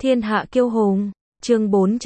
Thiên hạ kiêu hùng, chương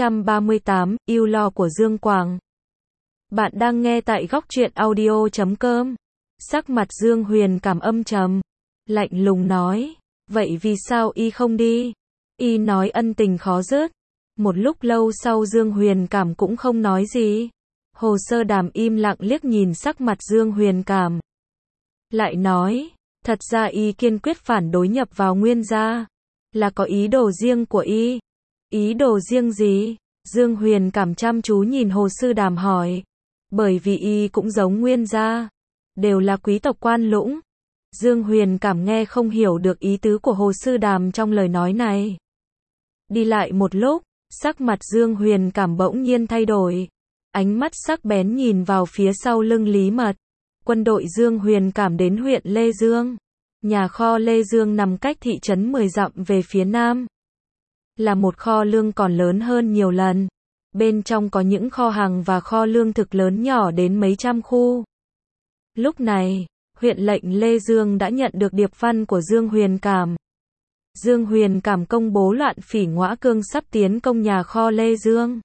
438, yêu lo của Dương Quảng. Bạn đang nghe tại góc truyện audio.com. Sắc mặt Dương Huyền cảm âm trầm, lạnh lùng nói, vậy vì sao y không đi? Y nói ân tình khó dứt. Một lúc lâu sau Dương Huyền cảm cũng không nói gì. Hồ Sơ Đàm im lặng liếc nhìn sắc mặt Dương Huyền cảm. Lại nói, thật ra y kiên quyết phản đối nhập vào Nguyên gia. Là có ý đồ riêng của y. Ý đồ riêng gì? Dương Huyền cảm chăm chú nhìn Hồ Sư Đàm hỏi. Bởi vì y cũng giống Nguyên gia, đều là quý tộc quan lũng. Dương Huyền cảm nghe không hiểu được ý tứ của Hồ Sư Đàm trong lời nói này. Đi lại một lúc, sắc mặt Dương Huyền cảm bỗng nhiên thay đổi. Ánh mắt sắc bén nhìn vào phía sau lưng Lý Mật. Quân đội Dương Huyền cảm đến huyện Lê Dương. Nhà kho Lê Dương nằm cách thị trấn 10 dặm về phía nam. Là một kho lương còn lớn hơn nhiều lần. Bên trong có những kho hàng và kho lương thực lớn nhỏ đến mấy trăm khu. Lúc này, huyện lệnh Lê Dương đã nhận được điệp văn của Dương Huyền cảm. Dương Huyền cảm công bố Loạn Phỉ Ngõa Cương sắp tiến công nhà kho Lê Dương.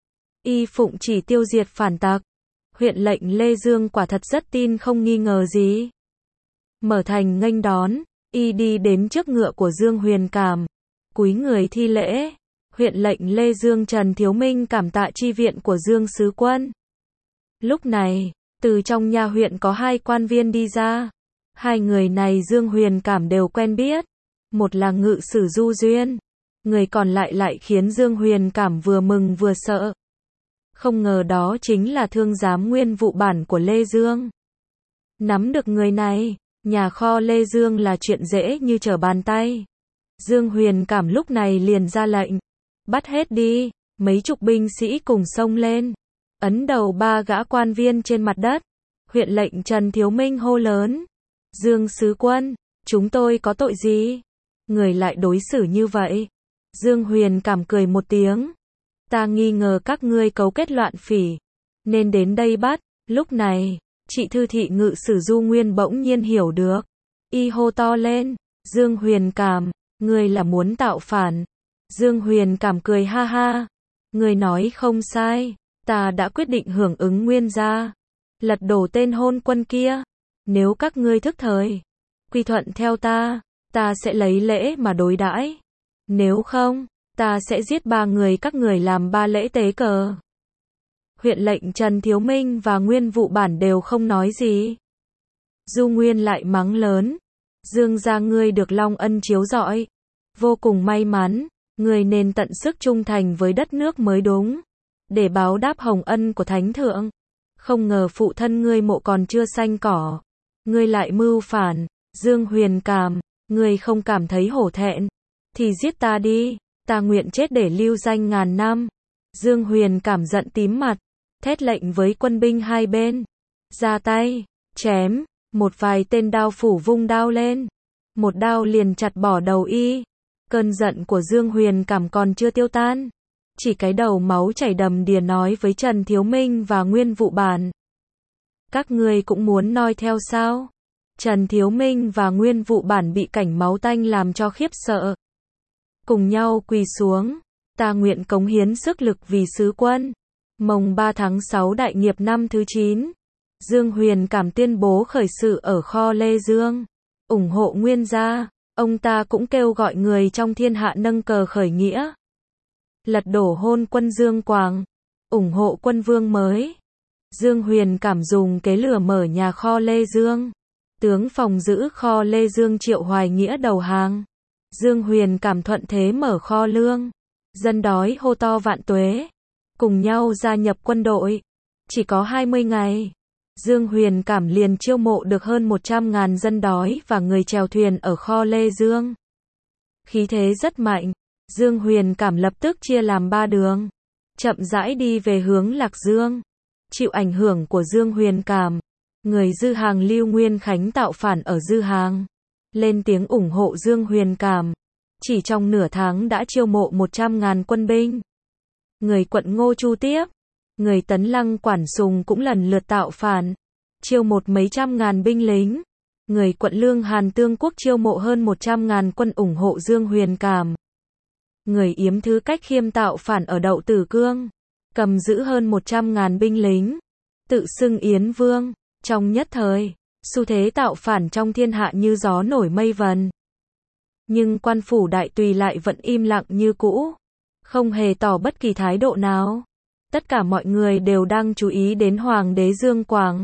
Y phụng chỉ tiêu diệt phản tặc. Huyện lệnh Lê Dương quả thật rất tin không nghi ngờ gì. Mở thành nghênh đón, y đi đến trước ngựa của Dương Huyền cảm, cúi người thi lễ. Huyện lệnh Lê Dương Trần Thiếu Minh cảm tạ chi viện của Dương sứ quân. Lúc này, từ trong nha huyện có hai quan viên đi ra. Hai người này Dương Huyền cảm đều quen biết. Một là ngự sử Du Duyên, người còn lại khiến Dương Huyền cảm vừa mừng vừa sợ. Không ngờ đó chính là thương giám nguyên vụ bản của Lê Dương. Nắm được người này, nhà kho Lê Dương là chuyện dễ như trở bàn tay. Dương Huyền cảm lúc này liền ra lệnh. Bắt hết đi, mấy chục binh sĩ cùng xông lên. Ấn đầu ba gã quan viên trên mặt đất. Huyện lệnh Trần Thiếu Minh hô lớn. Dương sứ quân, chúng tôi có tội gì? Người lại đối xử như vậy. Dương Huyền cảm cười một tiếng. Ta nghi ngờ các ngươi cấu kết loạn phỉ, nên đến đây bắt. Lúc này, chị thư thị ngự sử Du Nguyên bỗng nhiên hiểu được. Y hô to lên. Dương Huyền cảm, ngươi là muốn tạo phản. Dương Huyền cảm cười ha ha. Ngươi nói không sai, ta đã quyết định hưởng ứng Nguyên gia, lật đổ tên hôn quân kia. Nếu các ngươi thức thời, quy thuận theo ta sẽ lấy lễ mà đối đãi. Nếu không, ta sẽ giết ba người các người làm ba lễ tế cờ. Huyện lệnh Trần Thiếu Minh và Nguyên vụ bản đều không nói gì. Du Nguyên lại mắng lớn. Dương gia ngươi được Long Ân chiếu rọi. Vô cùng may mắn, ngươi nên tận sức trung thành với đất nước mới đúng. Để báo đáp hồng ân của Thánh Thượng. Không ngờ phụ thân ngươi mộ còn chưa xanh cỏ. Ngươi lại mưu phản. Dương Huyền cảm, ngươi không cảm thấy hổ thẹn thì giết ta đi. Ta nguyện chết để lưu danh ngàn năm. Dương Huyền cảm giận tím mặt, thét lệnh với quân binh hai bên. Ra tay, chém. Một vài tên đao phủ vung đao lên. Một đao liền chặt bỏ đầu y. Cơn giận của Dương Huyền cảm còn chưa tiêu tan. Chỉ cái đầu máu chảy đầm đìa nói với Trần Thiếu Minh và Nguyên vụ bản. Các ngươi cũng muốn noi theo sao? Trần Thiếu Minh và Nguyên vụ bản bị cảnh máu tanh làm cho khiếp sợ. Cùng nhau quỳ xuống. Ta nguyện cống hiến sức lực vì sứ quân. Mồng 3 tháng 6 đại nghiệp năm thứ 9. Dương Huyền cảm tuyên bố khởi sự ở kho Lê Dương. Ủng hộ Nguyên gia. Ông ta cũng kêu gọi người trong thiên hạ nâng cờ khởi nghĩa. Lật đổ hôn quân Dương Quảng. Ủng hộ quân vương mới. Dương Huyền cảm dùng kế lửa mở nhà kho Lê Dương. Tướng phòng giữ kho Lê Dương Triệu Hoài Nghĩa đầu hàng. Dương Huyền cảm thuận thế mở kho lương. Dân đói hô to vạn tuế. Cùng nhau gia nhập quân đội. Chỉ có 20 ngày. Dương Huyền cảm liền chiêu mộ được hơn 100.000 dân đói và người chèo thuyền ở kho Lê Dương. Khí thế rất mạnh. Dương Huyền cảm lập tức chia làm 3 đường. Chậm rãi đi về hướng Lạc Dương. Chịu ảnh hưởng của Dương Huyền cảm, người Dư Hàng Lưu Nguyên Khánh tạo phản ở Dư Hàng. Lên tiếng ủng hộ Dương Huyền cảm. Chỉ trong nửa tháng đã chiêu mộ 100.000 quân binh. Người quận Ngô Chu tiếp. Người Tấn Lăng Quản Sùng cũng lần lượt tạo phản. Chiêu một mấy trăm ngàn binh lính. Người quận Lương Hàn Tương Quốc chiêu mộ hơn 100.000 quân ủng hộ Dương Huyền cảm. người yếm thứ cách khiêm tạo phản ở Đậu Tử Cương, cầm giữ hơn 100.000 binh lính, tự xưng Yến Vương, trong nhất thời, xu thế tạo phản trong thiên hạ như gió nổi mây vần. Nhưng quan phủ đại tùy lại vẫn im lặng như cũ, không hề tỏ bất kỳ thái độ nào. Tất cả mọi người đều đang chú ý đến Hoàng đế Dương Quảng.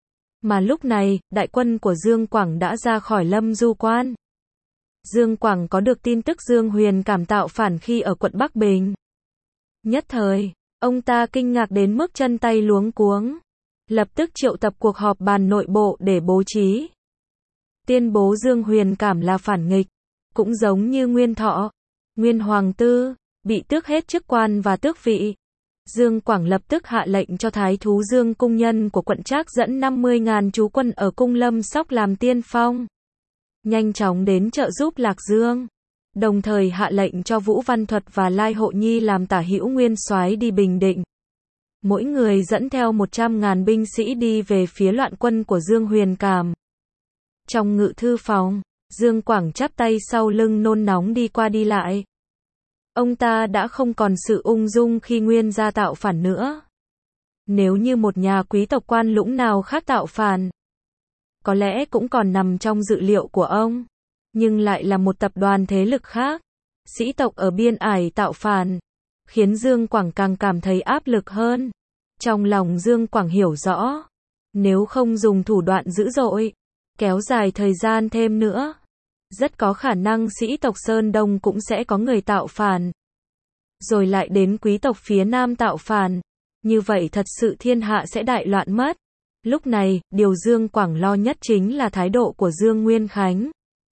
Mà lúc này, đại quân của Dương Quảng đã ra khỏi Lâm Du Quan. Dương Quảng có được tin tức Dương Huyền Cảm tạo phản khi ở quận Bắc Bình. Nhất thời, ông ta kinh ngạc đến mức chân tay luống cuống. Lập tức triệu tập cuộc họp bàn nội bộ để bố trí. Tuyên bố Dương Huyền Cảm là phản nghịch. Cũng giống như Nguyên Thọ, Nguyên Hoàng Tư, bị tước hết chức quan và tước vị. Dương Quảng lập tức hạ lệnh cho Thái thú Dương Cung Nhân của quận Trác dẫn 50.000 trú quân ở Cung Lâm Sóc làm tiên phong. Nhanh chóng đến trợ giúp Lạc Dương. Đồng thời hạ lệnh cho Vũ Văn Thuật và Lai Hộ Nhi làm tả hữu nguyên soái đi Bình Định. Mỗi người dẫn theo 100.000 binh sĩ đi về phía loạn quân của Dương Huyền Cảm. Trong ngự thư phòng, Dương Quảng chắp tay sau lưng nôn nóng đi qua đi lại. Ông ta đã không còn sự ung dung khi Nguyên gia tạo phản nữa. Nếu như một nhà quý tộc quan lũng nào khác tạo phản, có lẽ cũng còn nằm trong dự liệu của ông. Nhưng lại là một tập đoàn thế lực khác, sĩ tộc ở biên ải tạo phản, khiến Dương Quảng càng cảm thấy áp lực hơn. Trong lòng Dương Quảng hiểu rõ, nếu không dùng thủ đoạn dữ dội, kéo dài thời gian thêm nữa, rất có khả năng sĩ tộc Sơn Đông cũng sẽ có người tạo phản. Rồi lại đến quý tộc phía Nam tạo phản. Như vậy thật sự thiên hạ sẽ đại loạn mất. Lúc này, điều Dương Quảng lo nhất chính là thái độ của Dương Nguyên Khánh.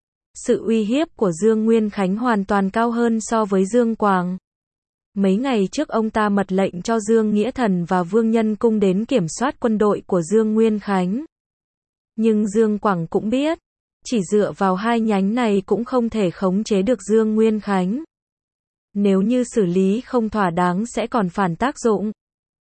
Sự uy hiếp của Dương Nguyên Khánh hoàn toàn cao hơn so với Dương Quảng. Mấy ngày trước ông ta mật lệnh cho Dương Nghĩa Thần và Vương Nhân Cung đến kiểm soát quân đội của Dương Nguyên Khánh. Nhưng Dương Quảng cũng biết, chỉ dựa vào hai nhánh này cũng không thể khống chế được Dương Nguyên Khánh. Nếu như xử lý không thỏa đáng sẽ còn phản tác dụng.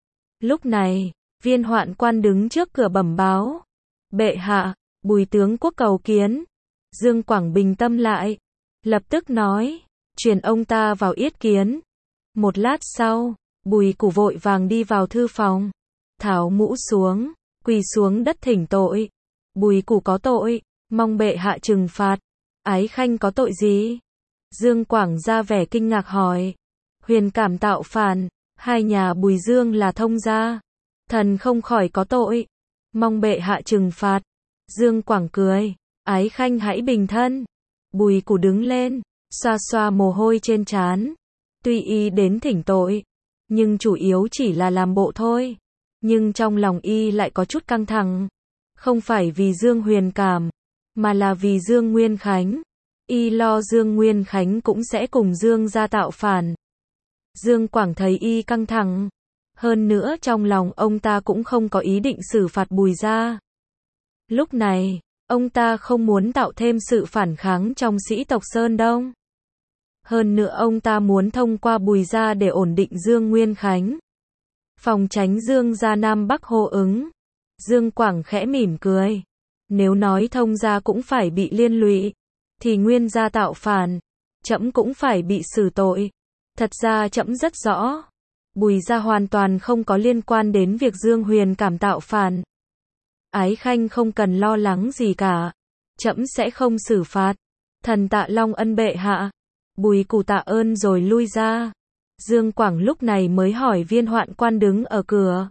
Lúc này, Viên Hoạn Quan đứng trước cửa bẩm báo. Bệ hạ, Bùi tướng quốc cầu kiến. Dương Quảng bình tâm lại. Lập tức nói, truyền ông ta vào yết kiến. Một lát sau, Bùi Củ vội vàng đi vào thư phòng. Tháo mũ xuống, quỳ xuống đất thỉnh tội. Bùi Củ có tội, mong bệ hạ trừng phạt. Ái Khanh có tội gì? Dương Quảng ra vẻ kinh ngạc hỏi. Huyền Cảm tạo phản, hai nhà Bùi Dương là thông gia. Thần không khỏi có tội, mong bệ hạ trừng phạt. Dương Quảng cười, Ái Khanh hãy bình thân. Bùi Củ đứng lên, xoa xoa mồ hôi trên trán. Tuy y đến thỉnh tội, nhưng chủ yếu chỉ là làm bộ thôi. Nhưng trong lòng y lại có chút căng thẳng. Không phải vì Dương Huyền Cảm, mà là vì Dương Nguyên Khánh. Y lo Dương Nguyên Khánh cũng sẽ cùng Dương gia tạo phản. Dương Quảng thấy y căng thẳng. Hơn nữa trong lòng ông ta cũng không có ý định xử phạt Bùi gia. Lúc này, ông ta không muốn tạo thêm sự phản kháng trong sĩ tộc Sơn Đông. Hơn nữa ông ta muốn thông qua Bùi gia để ổn định Dương Nguyên Khánh. Phòng tránh Dương gia Nam Bắc hô ứng. Dương Quảng khẽ mỉm cười. Nếu nói thông gia cũng phải bị liên lụy, thì Nguyên gia tạo phản, trẫm cũng phải bị xử tội. Thật ra trẫm rất rõ, Bùi gia hoàn toàn không có liên quan đến việc Dương Huyền Cảm tạo phản. Ái Khanh không cần lo lắng gì cả, trẫm sẽ không xử phạt. Thần tạ Long ân bệ hạ. Bùi Củ tạ ơn rồi lui ra. Dương Quảng lúc này mới hỏi Viên Hoạn Quan đứng ở cửa.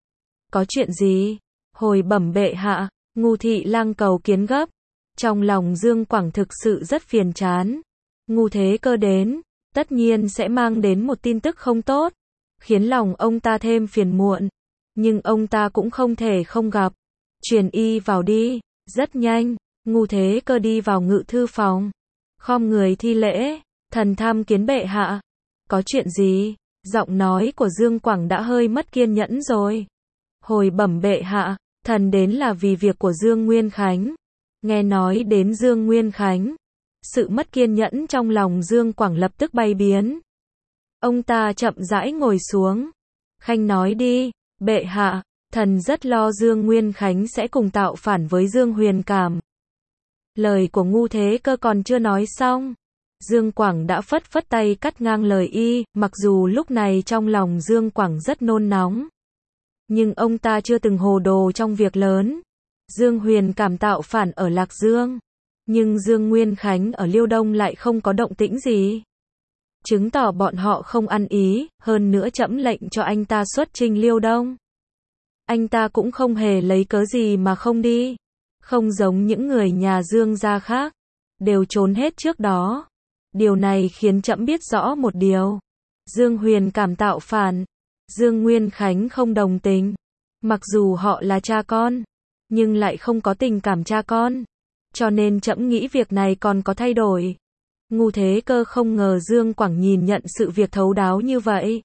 Có chuyện gì? Hồi bẩm bệ hạ, Ngu thị lang cầu kiến gấp. Trong lòng Dương Quảng thực sự rất phiền chán. Ngu Thế Cơ đến, tất nhiên sẽ mang đến một tin tức không tốt, khiến lòng ông ta thêm phiền muộn. Nhưng ông ta cũng không thể không gặp. Truyền y vào đi. Rất nhanh, Ngu Thế Cơ đi vào ngự thư phòng. Khom người thi lễ. Thần tham kiến bệ hạ. Có chuyện gì? Giọng nói của Dương Quảng đã hơi mất kiên nhẫn rồi. Hồi bẩm bệ hạ, thần đến là vì việc của Dương Nguyên Khánh. Nghe nói đến Dương Nguyên Khánh, sự mất kiên nhẫn trong lòng Dương Quảng lập tức bay biến. Ông ta chậm rãi ngồi xuống. Khanh nói đi, bệ hạ, thần rất lo Dương Nguyên Khánh sẽ cùng tạo phản với Dương Huyền Cảm. Lời của Ngu Thế Cơ còn chưa nói xong, Dương Quảng đã phất phất tay cắt ngang lời y, mặc dù lúc này trong lòng Dương Quảng rất nôn nóng. Nhưng ông ta chưa từng hồ đồ trong việc lớn. Dương Huyền Cảm tạo phản ở Lạc Dương. Nhưng Dương Nguyên Khánh ở Liêu Đông lại không có động tĩnh gì. Chứng tỏ bọn họ không ăn ý, hơn nữa trẫm lệnh cho anh ta xuất chinh Liêu Đông. Anh ta cũng không hề lấy cớ gì mà không đi. Không giống những người nhà Dương gia khác, đều trốn hết trước đó. Điều này khiến trẫm biết rõ một điều. Dương Huyền Cảm tạo phản, Dương Nguyên Khánh không đồng tình. Mặc dù họ là cha con, nhưng lại không có tình cảm cha con. Cho nên trẫm nghĩ việc này còn có thay đổi. Ngu Thế Cơ không ngờ Dương Quảng nhìn nhận sự việc thấu đáo như vậy.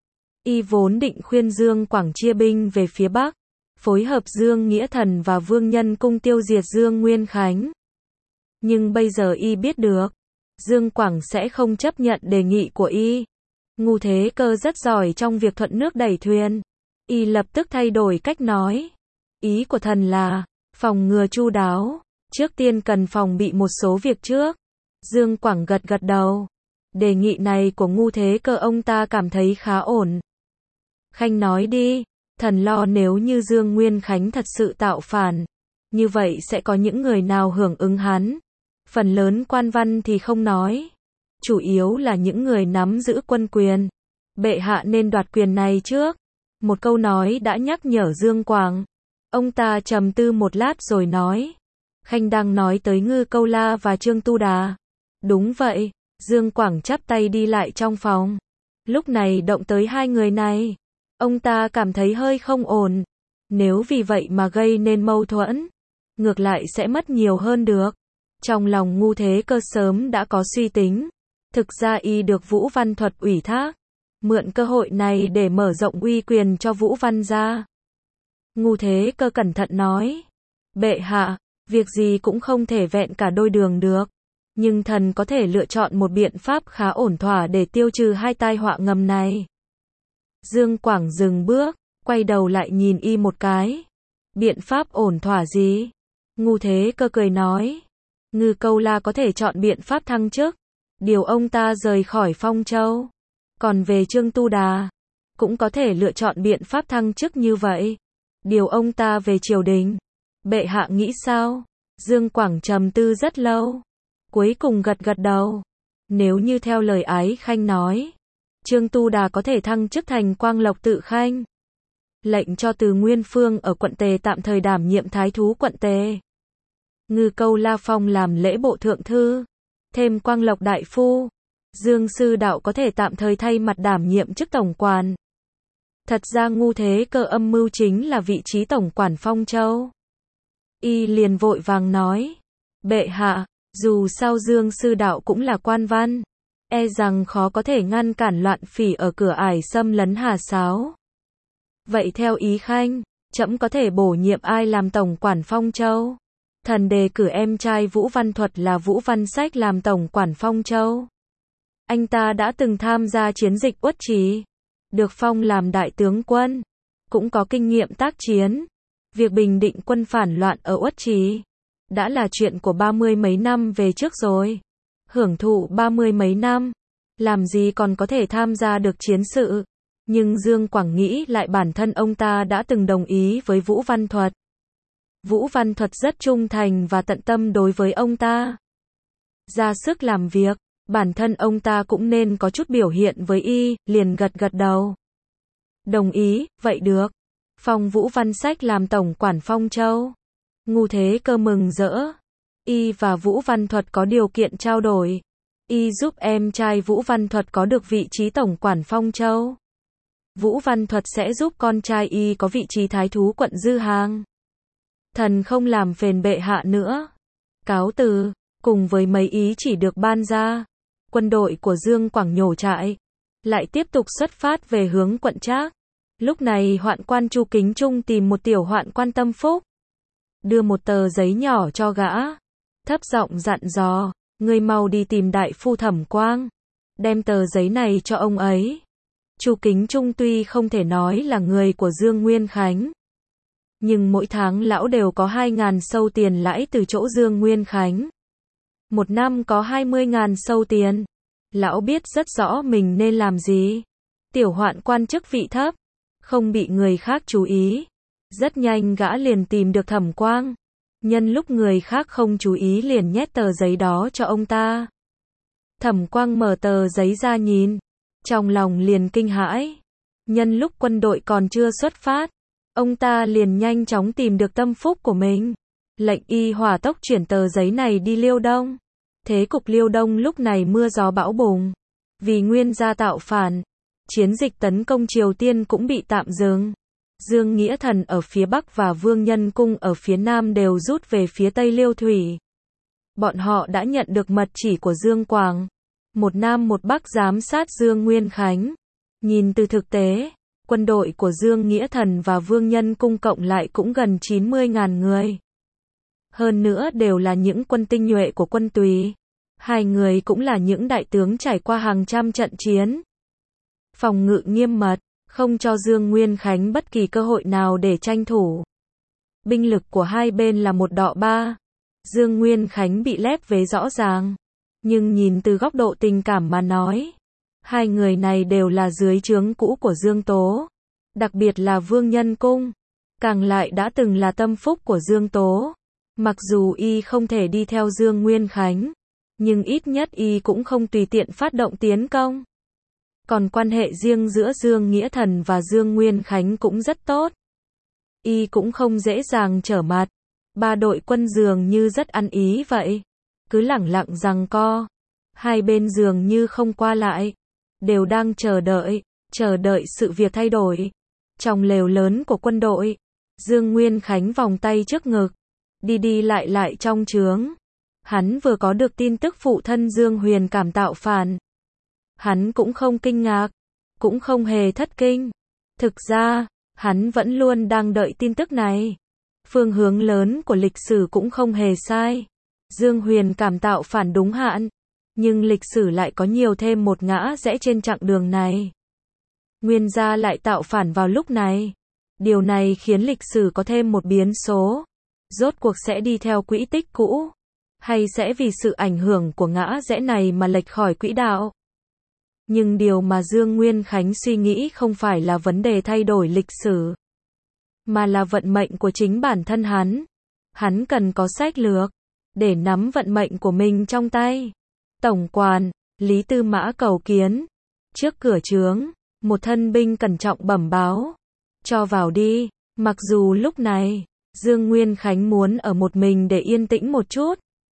Y vốn định khuyên Dương Quảng chia binh về phía Bắc, phối hợp Dương Nghĩa Thần và Vương Nhân Cung tiêu diệt Dương Nguyên Khánh. Nhưng bây giờ y biết được, Dương Quảng sẽ không chấp nhận đề nghị của y. Ngu Thế Cơ rất giỏi trong việc thuận nước đẩy thuyền. Y lập tức thay đổi cách nói. Ý của thần là, phòng ngừa chu đáo, trước tiên cần phòng bị một số việc trước. Dương Quảng gật gật đầu. Đề nghị này của Ngu Thế Cơ ông ta cảm thấy khá ổn. Khanh nói đi, thần lo nếu như Dương Nguyên Khánh thật sự tạo phản, như vậy sẽ có những người nào hưởng ứng hắn. Phần lớn quan văn thì không nói. Chủ yếu là những người nắm giữ quân quyền. Bệ hạ nên đoạt quyền này trước. Một câu nói đã nhắc nhở Dương Quảng. Ông ta trầm tư một lát rồi nói. Khanh đang nói tới Ngư Câu La và Trương Tu Đà. Đúng vậy, Dương Quảng chắp tay đi lại trong phòng. Lúc này động tới hai người này, ông ta cảm thấy hơi không ổn. Nếu vì vậy mà gây nên mâu thuẫn, ngược lại sẽ mất nhiều hơn được. Trong lòng Ngu Thế Cơ sớm đã có suy tính. Thực ra y được Vũ Văn Thuật ủy thác, mượn cơ hội này để mở rộng uy quyền cho Vũ Văn gia. Ngu Thế Cơ cẩn thận nói. Bệ hạ, việc gì cũng không thể vẹn cả đôi đường được. Nhưng thần có thể lựa chọn một biện pháp khá ổn thỏa để tiêu trừ hai tai họa ngầm này. Dương Quảng dừng bước, quay đầu lại nhìn y một cái. Biện pháp ổn thỏa gì? Ngu Thế Cơ cười nói. Ngư Câu La có thể chọn biện pháp thăng chức, điều ông ta rời khỏi Phong Châu. Còn về Trương Tu Đà, cũng có thể lựa chọn biện pháp thăng chức như vậy, điều ông ta về triều đình. Bệ hạ nghĩ sao? Dương Quảng trầm tư rất lâu, cuối cùng gật gật đầu. Nếu như theo lời Ái Khanh nói, Trương Tu Đà có thể thăng chức thành Quang Lộc Tự Khanh. Lệnh cho Từ Nguyên Phương ở quận Tề tạm thời đảm nhiệm thái thú quận Tề. Ngư Câu La phong làm lễ bộ thượng thư, thêm Quang Lộc đại phu. Dương Sư Đạo có thể tạm thời thay mặt đảm nhiệm chức tổng quản. Thật ra Ngu Thế Cơ âm mưu chính là vị trí tổng quản Phong Châu. Y liền vội vàng nói. Bệ hạ, dù sao Dương Sư Đạo cũng là quan văn, e rằng khó có thể ngăn cản loạn phỉ ở cửa ải xâm lấn Hà Sáo. Vậy theo ý Khanh, trẫm có thể bổ nhiệm ai làm tổng quản Phong Châu? Thần đề cử em trai Vũ Văn Thuật là Vũ Văn Sách làm tổng quản Phong Châu. Anh ta đã từng tham gia chiến dịch Uất Trì, được phong làm đại tướng quân, cũng có kinh nghiệm tác chiến. Việc bình định quân phản loạn ở Uất Trì đã là chuyện của 30 mấy năm về trước rồi. Hưởng thụ 30 mấy năm, làm gì còn có thể tham gia được chiến sự. Nhưng Dương Quảng nghĩ lại bản thân ông ta đã từng đồng ý với Vũ Văn Thuật. Vũ Văn Thuật rất trung thành và tận tâm đối với ông ta. Ra sức làm việc, bản thân ông ta cũng nên có chút biểu hiện với y, liền gật gật đầu. Đồng ý, vậy được. Phong Vũ Văn Sách làm tổng quản Phong Châu. Ngu Thế Cơ mừng rỡ. Y và Vũ Văn Thuật có điều kiện trao đổi. Y giúp em trai Vũ Văn Thuật có được vị trí tổng quản Phong Châu. Vũ Văn Thuật sẽ giúp con trai y có vị trí thái thú quận Dư Hàng. Thần không làm phiền bệ hạ nữa. Cáo từ. Cùng với mấy ý chỉ được ban ra, quân đội của Dương Quảng nhổ trại, lại tiếp tục xuất phát về hướng quận Trác. Lúc này hoạn quan Chu Kính Trung tìm một tiểu hoạn quan Tâm Phúc, đưa một tờ giấy nhỏ cho gã, thấp giọng dặn dò, ngươi mau đi tìm đại phu Thẩm Quang, đem tờ giấy này cho ông ấy. Chu Kính Trung tuy không thể nói là người của Dương Nguyên Khánh, nhưng mỗi tháng lão đều có 2.000 sâu tiền lãi từ chỗ Dương Nguyên Khánh. Một năm có 20.000 sâu tiền. Lão biết rất rõ mình nên làm gì. Tiểu Hoạn quan chức vị thấp, không bị người khác chú ý. Rất nhanh gã liền tìm được Thẩm Quang. Nhân lúc người khác không chú ý liền nhét tờ giấy đó cho ông ta. Thẩm Quang mở tờ giấy ra nhìn, trong lòng liền kinh hãi. Nhân lúc quân đội còn chưa xuất phát, ông ta liền nhanh chóng tìm được tâm phúc của mình. Lệnh y hỏa tốc chuyển tờ giấy này đi Liêu Đông. Thế cục Liêu Đông lúc này mưa gió bão bùng. Vì Nguyên gia tạo phản, chiến dịch tấn công Triều Tiên cũng bị tạm dừng. Dương Nghĩa Thần ở phía Bắc và Vương Nhân Cung ở phía Nam đều rút về phía Tây Liêu Thủy. Bọn họ đã nhận được mật chỉ của Dương Quảng. Một Nam một Bắc giám sát Dương Nguyên Khánh. Nhìn từ thực tế, quân đội của Dương Nghĩa Thần và Vương Nhân Cung cộng lại cũng gần 90.000 người. Hơn nữa đều là những quân tinh nhuệ của quân Tùy. Hai người cũng là những đại tướng trải qua hàng trăm trận chiến. Phòng ngự nghiêm mật, không cho Dương Nguyên Khánh bất kỳ cơ hội nào để tranh thủ. Binh lực của hai bên là 1:3. Dương Nguyên Khánh bị lép vế rõ ràng. Nhưng nhìn từ góc độ tình cảm mà nói, hai người này đều là dưới trướng cũ của Dương Tố. Đặc biệt là Vương Nhân Cung, càng lại đã từng là tâm phúc của Dương Tố. Mặc dù y không thể đi theo Dương Nguyên Khánh, nhưng ít nhất y cũng không tùy tiện phát động tiến công. Còn quan hệ riêng giữa Dương Nghĩa Thần và Dương Nguyên Khánh cũng rất tốt. Y cũng không dễ dàng trở mặt. Ba đội quân dường như rất ăn ý vậy. Cứ lẳng lặng giằng co. Hai bên dường như không qua lại. Đều đang chờ đợi sự việc thay đổi. Trong lều lớn của quân đội, Dương Nguyên Khánh vòng tay trước ngực, đi lại trong trướng. Hắn vừa có được tin tức phụ thân Dương Huyền Cảm tạo phản. Hắn cũng không kinh ngạc, cũng không hề thất kinh. Thực ra, hắn vẫn luôn đang đợi tin tức này. Phương hướng lớn của lịch sử cũng không hề sai. Dương Huyền Cảm tạo phản đúng hạn, nhưng lịch sử lại có nhiều thêm một ngã rẽ trên chặng đường này. Nguyên gia lại tạo phản vào lúc này. Điều này khiến lịch sử có thêm một biến số. Rốt cuộc sẽ đi theo quỹ tích cũ, hay sẽ vì sự ảnh hưởng của ngã rẽ này mà lệch khỏi quỹ đạo? Nhưng điều mà Dương Nguyên Khánh suy nghĩ không phải là vấn đề thay đổi lịch sử, mà là vận mệnh của chính bản thân hắn. Hắn cần có sách lược để nắm vận mệnh của mình trong tay. Tổng quản Lý Tư Mã cầu kiến. Trước cửa trướng, một thân binh cẩn trọng bẩm báo. Cho vào đi. Mặc dù lúc này, Dương Nguyên Khánh muốn ở một mình để yên tĩnh một chút,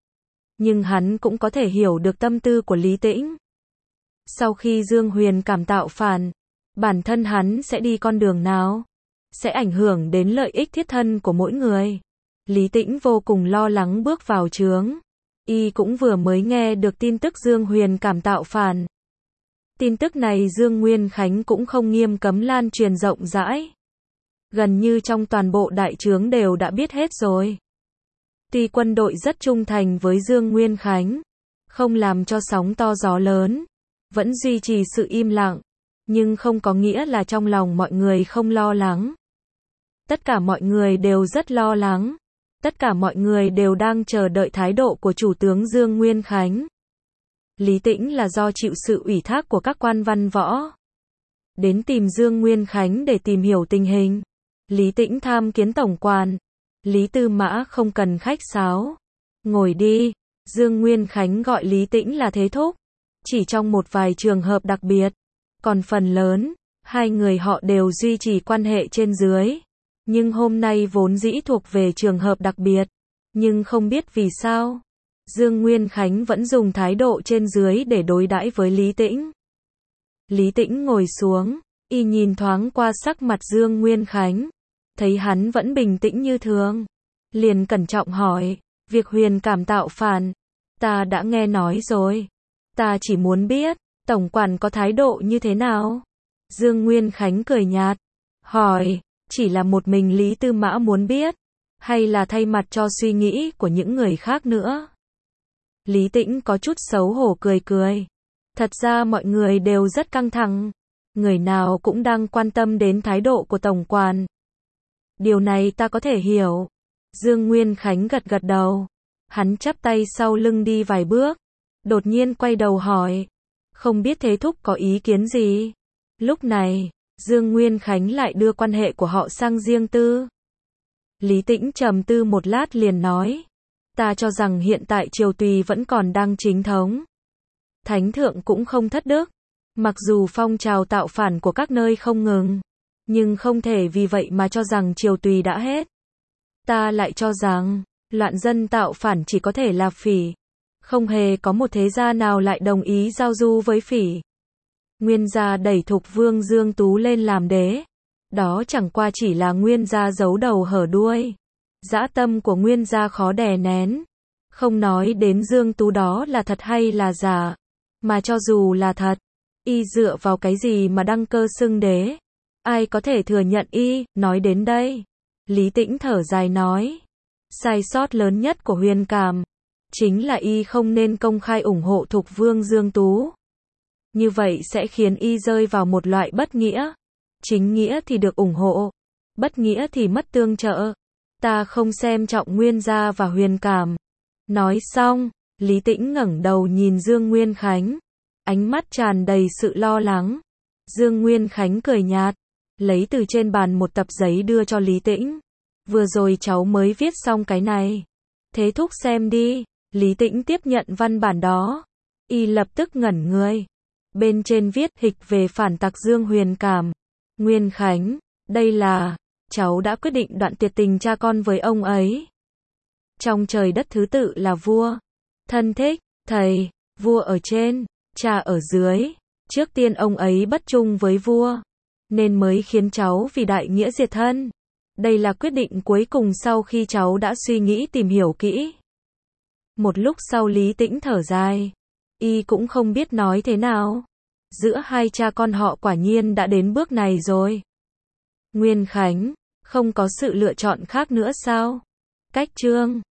nhưng hắn cũng có thể hiểu được tâm tư của Lý Tĩnh. Sau khi Dương Huyền Cảm tạo phản, bản thân hắn sẽ đi con đường nào? Sẽ ảnh hưởng đến lợi ích thiết thân của mỗi người. Lý Tĩnh vô cùng lo lắng bước vào trướng. Y cũng vừa mới nghe được tin tức Dương Huyền Cảm tạo phản. Tin tức này Dương Nguyên Khánh cũng không nghiêm cấm lan truyền rộng rãi. Gần như trong toàn bộ đại trướng đều đã biết hết rồi. Tuy quân đội rất trung thành với Dương Nguyên Khánh, không làm cho sóng to gió lớn, vẫn duy trì sự im lặng, nhưng không có nghĩa là trong lòng mọi người không lo lắng. Tất cả mọi người đều rất lo lắng. Tất cả mọi người đều đang chờ đợi thái độ của chủ tướng Dương Nguyên Khánh. Lý Tĩnh là do chịu sự ủy thác của các quan văn võ đến tìm Dương Nguyên Khánh để tìm hiểu tình hình. Lý Tĩnh tham kiến tổng quản. Lý Tư Mã không cần khách sáo. Ngồi đi. Dương Nguyên Khánh gọi Lý Tĩnh là thế thúc. Chỉ trong một vài trường hợp đặc biệt. Còn phần lớn, hai người họ đều duy trì quan hệ trên dưới. Nhưng hôm nay vốn dĩ thuộc về trường hợp đặc biệt. Nhưng không biết vì sao, Dương Nguyên Khánh vẫn dùng thái độ trên dưới để đối đãi với Lý Tĩnh. Lý Tĩnh ngồi xuống, y nhìn thoáng qua sắc mặt Dương Nguyên Khánh, thấy hắn vẫn bình tĩnh như thường, liền cẩn trọng hỏi, việc Huyền Cảm tạo phản, ta đã nghe nói rồi. Ta chỉ muốn biết, tổng quản có thái độ như thế nào? Dương Nguyên Khánh cười nhạt, hỏi, chỉ là một mình Lý Tư Mã muốn biết, hay là thay mặt cho suy nghĩ của những người khác nữa? Lý Tĩnh có chút xấu hổ cười cười. Thật ra mọi người đều rất căng thẳng. Người nào cũng đang quan tâm đến thái độ của tổng quản. Điều này ta có thể hiểu. Dương Nguyên Khánh gật gật đầu. Hắn chắp tay sau lưng đi vài bước, đột nhiên quay đầu hỏi, không biết Thế Thúc có ý kiến gì? Lúc này, Dương Nguyên Khánh lại đưa quan hệ của họ sang riêng tư. Lý Tĩnh trầm tư một lát liền nói, ta cho rằng hiện tại triều tùy vẫn còn đang chính thống. Thánh thượng cũng không thất đức, mặc dù phong trào tạo phản của các nơi không ngừng, nhưng không thể vì vậy mà cho rằng triều tùy đã hết. Ta lại cho rằng, loạn dân tạo phản chỉ có thể là phỉ. Không hề có một thế gia nào lại đồng ý giao du với phỉ. Nguyên gia đẩy Thục Vương Dương Tú lên làm đế. Đó chẳng qua chỉ là Nguyên gia giấu đầu hở đuôi. Dã tâm của Nguyên gia khó đè nén. Không nói đến Dương Tú đó là thật hay là giả. Mà cho dù là thật, y dựa vào cái gì mà đăng cơ xưng đế? Ai có thể thừa nhận y? Nói đến đây, Lý Tĩnh thở dài nói, sai sót lớn nhất của Huyền Cảm chính là y không nên công khai ủng hộ Thục Vương Dương Tú. Như vậy sẽ khiến y rơi vào một loại bất nghĩa. Chính nghĩa thì được ủng hộ, bất nghĩa thì mất tương trợ. Ta không xem trọng Nguyên gia và Huyền Cảm. Nói xong, Lý Tĩnh ngẩng đầu nhìn Dương Nguyên Khánh, ánh mắt tràn đầy sự lo lắng. Dương Nguyên Khánh cười nhạt, lấy từ trên bàn một tập giấy đưa cho Lý Tĩnh. Vừa rồi cháu mới viết xong cái này. Thế Thúc xem đi. Lý Tĩnh tiếp nhận văn bản đó. Y lập tức ngẩn người. Bên trên viết hịch về phản tặc Dương Huyền Cảm. Nguyên Khánh, đây là, cháu đã quyết định đoạn tuyệt tình cha con với ông ấy. Trong trời đất thứ tự là vua, thân thích, thầy, vua ở trên, cha ở dưới. Trước tiên ông ấy bất trung với vua, nên mới khiến cháu vì đại nghĩa diệt thân. Đây là quyết định cuối cùng sau khi cháu đã suy nghĩ tìm hiểu kỹ. Một lúc sau Lý Tĩnh thở dài. Y cũng không biết nói thế nào. Giữa hai cha con họ quả nhiên đã đến bước này rồi. Nguyên Khánh, không có sự lựa chọn khác nữa sao? Cách chương